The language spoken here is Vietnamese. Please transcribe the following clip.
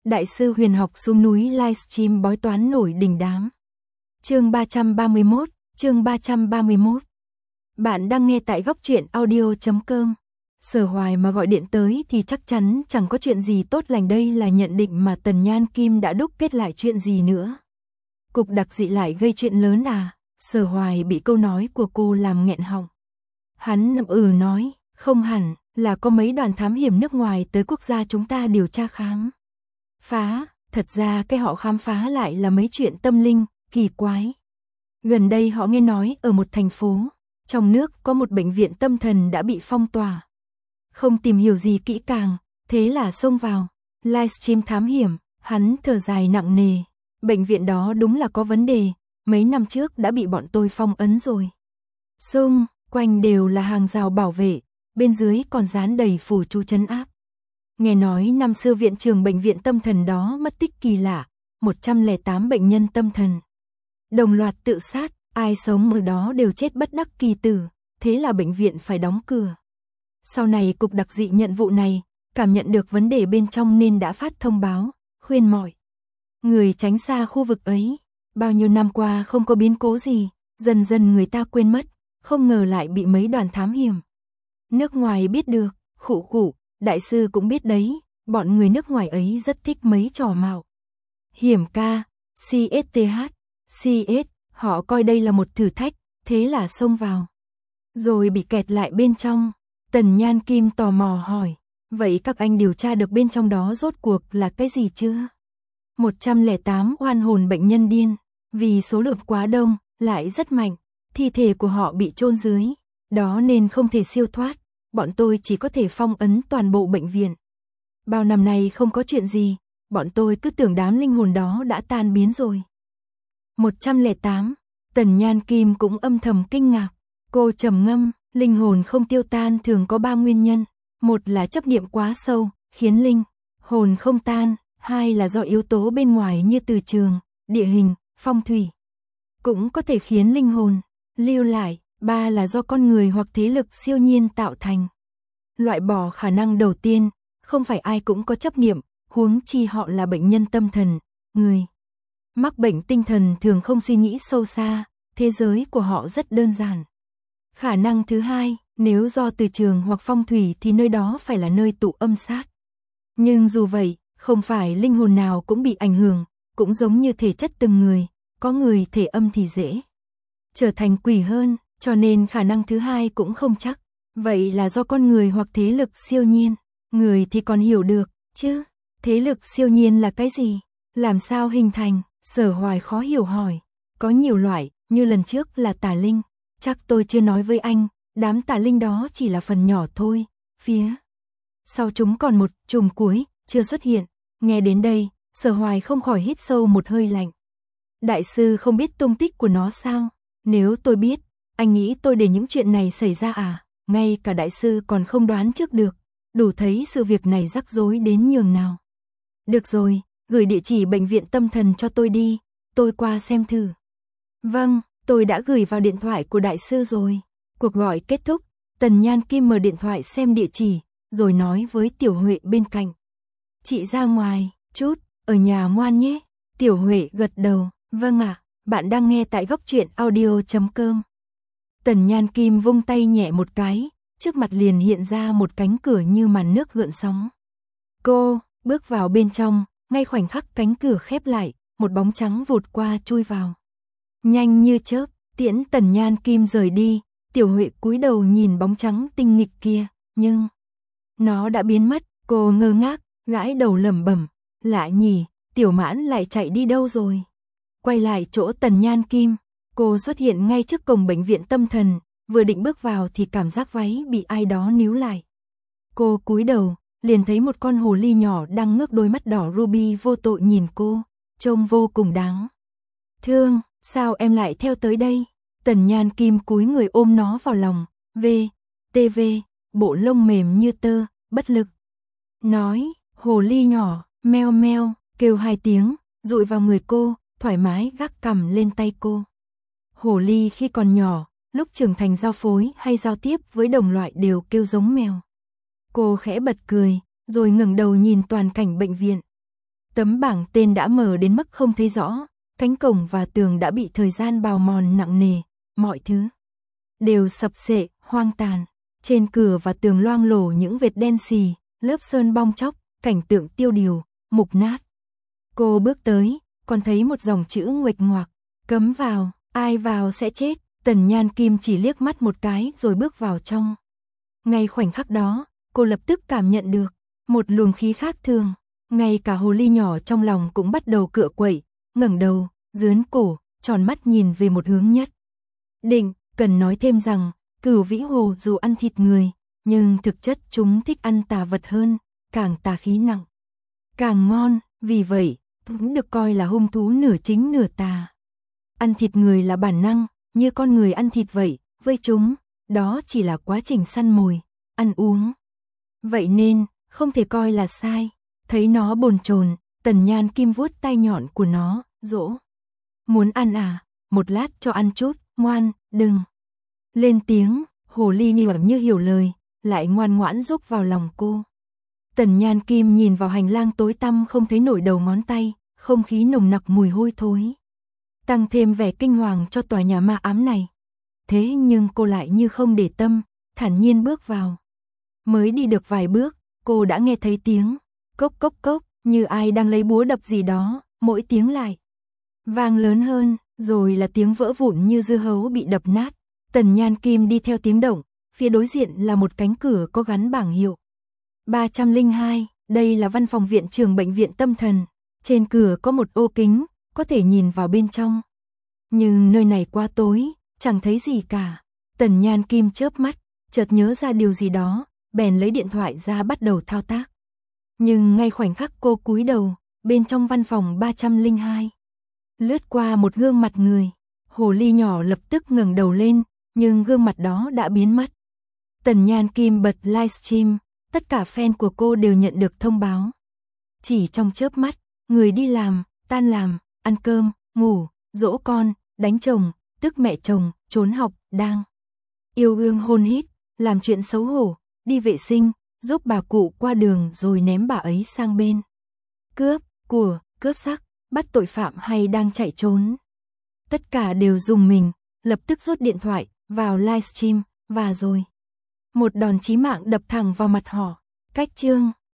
Đại sư huyền học xuống núi livestream bói toán nổi đình đám. Chương 331. Bạn đang nghe tại góc truyện audio.com. Sở Hoài mà gọi điện tới thì chắc chắn chẳng có chuyện gì tốt lành, đây là nhận định mà Tần Nhan Kim đã đúc kết lại. Chuyện gì nữa? Cục đặc dị lại gây chuyện lớn à? Sở Hoài bị câu nói của cô làm nghẹn họng. Hắn nói, không hẳn, là có mấy đoàn thám hiểm nước ngoài tới quốc gia chúng ta điều tra khám phá, thật ra cái họ khám phá lại là mấy chuyện tâm linh, kỳ quái. Gần đây họ nghe nói ở một thành phố trong nước có một bệnh viện tâm thần đã bị phong tỏa. Không tìm hiểu gì kỹ càng, thế là xông vào, livestream thám hiểm. Hắn thở dài nặng nề, bệnh viện đó đúng là có vấn đề, mấy năm trước đã bị bọn tôi phong ấn rồi. Xung quanh đều là hàng rào bảo vệ, bên dưới còn dán đầy phù chú trấn áp. Nghe nói năm xưa viện trưởng bệnh viện tâm thần đó mất tích kỳ lạ, 108 bệnh nhân tâm thần đồng loạt tự sát, ai sống ở đó đều chết bất đắc kỳ tử, thế là bệnh viện phải đóng cửa. Sau này cục đặc dị nhận vụ này, cảm nhận được vấn đề bên trong nên đã phát thông báo, khuyên mọi người tránh xa khu vực ấy. Bao nhiêu năm qua không có biến cố gì, dần dần người ta quên mất, không ngờ lại bị mấy đoàn thám hiểm nước ngoài biết được. Khụ, đại sư cũng biết đấy, bọn người nước ngoài ấy rất thích mấy trò mạo hiểm ca, CS, họ coi đây là một thử thách, thế là xông vào. Rồi bị kẹt lại bên trong. Tần Nhan Kim tò mò hỏi, vậy các anh điều tra được bên trong đó rốt cuộc là cái gì chưa? 108 oan hồn bệnh nhân điên, vì số lượng quá đông, lại rất mạnh, thi thể của họ bị chôn dưới, đó nên không thể siêu thoát, bọn tôi chỉ có thể phong ấn toàn bộ bệnh viện. Bao năm nay không có chuyện gì, bọn tôi cứ tưởng đám linh hồn đó đã tan biến rồi. 108, Tần Nhan Kim cũng âm thầm kinh ngạc, cô trầm ngâm, linh hồn không tiêu tan thường có 3 nguyên nhân, một là chấp niệm quá sâu, khiến linh hồn không tan, hai là do yếu tố bên ngoài như từ trường, địa hình, phong thủy, cũng có thể khiến linh hồn lưu lại, ba là do con người hoặc thế lực siêu nhiên tạo thành. Loại bỏ khả năng đầu tiên, không phải ai cũng có chấp niệm, huống chi họ là bệnh nhân tâm thần, người mắc bệnh tinh thần thường không suy nghĩ sâu xa, thế giới của họ rất đơn giản. Khả năng thứ hai, nếu do từ trường hoặc phong thủy thì nơi đó phải là nơi tụ âm sát. Nhưng dù vậy, không phải linh hồn nào cũng bị ảnh hưởng, cũng giống như thể chất từng người, có người thể âm thì dễ trở thành quỷ hơn, cho nên khả năng thứ hai cũng không chắc. Vậy là do con người hoặc thế lực siêu nhiên, người thì còn hiểu được, chứ thế lực siêu nhiên là cái gì? Làm sao hình thành? Sở Hoài khó hiểu hỏi. Có nhiều loại, như lần trước là tà linh, chắc tôi chưa nói với anh, đám tà linh đó chỉ là phần nhỏ thôi, phía sau chúng còn một chùm cuối, chưa xuất hiện. Nghe đến đây, Sở Hoài không khỏi hít sâu một hơi lạnh. Đại sư không biết tung tích của nó sao? Nếu tôi biết, anh nghĩ tôi để những chuyện này xảy ra à? Ngay cả đại sư còn không đoán trước được, đủ thấy sự việc này rắc rối đến nhường nào. Được rồi, gửi địa chỉ bệnh viện tâm thần cho tôi đi, tôi qua xem thử. Vâng, tôi đã gửi vào điện thoại của đại sư rồi. Cuộc gọi kết thúc, Tần Nhan Kim mở điện thoại xem địa chỉ, rồi nói với Tiểu Huệ bên cạnh. Chị ra ngoài, chút, ở nhà ngoan nhé. Tiểu Huệ gật đầu, vâng ạ, bạn đang nghe tại góc truyện audio.com. Tần Nhan Kim vung tay nhẹ một cái, trước mặt liền hiện ra một cánh cửa như màn nước gợn sóng. Cô bước vào bên trong, ngay khoảnh khắc cánh cửa khép lại, một bóng trắng vụt qua chui vào. Nhanh như chớp, tiễn Tần Nhan Kim rời đi, Tiểu Huệ cúi đầu nhìn bóng trắng tinh nghịch kia, nhưng nó đã biến mất. Cô ngơ ngác, gãi đầu lẩm bẩm, lạ nhỉ, Tiểu Mãn lại chạy đi đâu rồi? Quay lại chỗ Tần Nhan Kim, cô xuất hiện ngay trước cổng bệnh viện tâm thần, vừa định bước vào thì cảm giác váy bị ai đó níu lại. Cô cúi đầu, liền thấy một con hồ ly nhỏ đang ngước đôi mắt đỏ ruby vô tội nhìn cô, trông vô cùng đáng thương. Sao em lại theo tới đây? Tần Nhan Kim cúi người ôm nó vào lòng, TV, bộ lông mềm như tơ, bất lực nói. Hồ ly nhỏ, meo meo, kêu 2 tiếng, dụi vào người cô, thoải mái gác cằm lên tay cô. Hồ ly khi còn nhỏ, lúc trưởng thành giao phối hay giao tiếp với đồng loại đều kêu giống mèo. Cô khẽ bật cười, rồi ngẩng đầu nhìn toàn cảnh bệnh viện. Tấm bảng tên đã mờ đến mức không thấy rõ, cánh cổng và tường đã bị thời gian bào mòn nặng nề, mọi thứ đều sập xệ, hoang tàn. Trên cửa và tường loang lổ những vệt đen xì, lớp sơn bong tróc, cảnh tượng tiêu điều, mục nát. Cô bước tới, còn thấy một dòng chữ nguệch ngoạc, cấm vào, ai vào sẽ chết. Tần Nhan Kim chỉ liếc mắt một cái rồi bước vào trong. Ngay khoảnh khắc đó, cô lập tức cảm nhận được một luồng khí khác thường. Ngay cả hồ ly nhỏ trong lòng cũng bắt đầu cựa quậy, ngẩng đầu, dướn cổ, tròn mắt nhìn về một hướng nhất định. Cần nói thêm rằng, Cửu Vĩ Hồ dù ăn thịt người, nhưng thực chất chúng thích ăn tà vật hơn, càng tà khí nặng, càng ngon, vì vậy, chúng được coi là hung thú nửa chính nửa tà. Ăn thịt người là bản năng, như con người ăn thịt vậy, với chúng, đó chỉ là quá trình săn mồi, ăn uống. Vậy nên, không thể coi là sai. Thấy nó bồn chồn, Tần Nhan Kim vuốt tay nhọn của nó, dỗ. Muốn ăn à, một lát cho ăn chút, ngoan, đừng lên tiếng. Hồ ly như hiểu lời, lại ngoan ngoãn rúc vào lòng cô. Tần Nhan Kim nhìn vào hành lang tối tăm không thấy nổi đầu ngón tay, không khí nồng nặc mùi hôi thối, tăng thêm vẻ kinh hoàng cho tòa nhà ma ám này. Thế nhưng cô lại như không để tâm, thản nhiên bước vào. Mới đi được vài bước, cô đã nghe thấy tiếng cốc cốc cốc, như ai đang lấy búa đập gì đó, mỗi tiếng lại vang lớn hơn, rồi là tiếng vỡ vụn như dưa hấu bị đập nát. Tần Nhan Kim đi theo tiếng động, phía đối diện là một cánh cửa có gắn bảng hiệu 302, đây là văn phòng viện trưởng bệnh viện tâm thần. Trên cửa có một ô kính, có thể nhìn vào bên trong. Nhưng nơi này quá tối, chẳng thấy gì cả. Tần Nhan Kim chớp mắt, chợt nhớ ra điều gì đó, bèn lấy điện thoại ra bắt đầu thao tác. Nhưng ngay khoảnh khắc cô cúi đầu, bên trong văn phòng 302, lướt qua một gương mặt người. Hồ ly nhỏ lập tức ngẩng đầu lên, nhưng gương mặt đó đã biến mất. Tần Nhan Kim bật livestream, tất cả fan của cô đều nhận được thông báo. Chỉ trong chớp mắt, người đi làm, tan làm, ăn cơm, ngủ, dỗ con, đánh chồng, tức mẹ chồng, trốn học, đang yêu đương hôn hít, làm chuyện xấu hổ, đi vệ sinh, giúp bà cụ qua đường rồi ném bà ấy sang bên. Cướp, của, cướp sắc, bắt tội phạm hay đang chạy trốn. Tất cả đều dùng mình, lập tức rút điện thoại, vào livestream, và rồi một đòn chí mạng đập thẳng vào mặt họ. Cách chương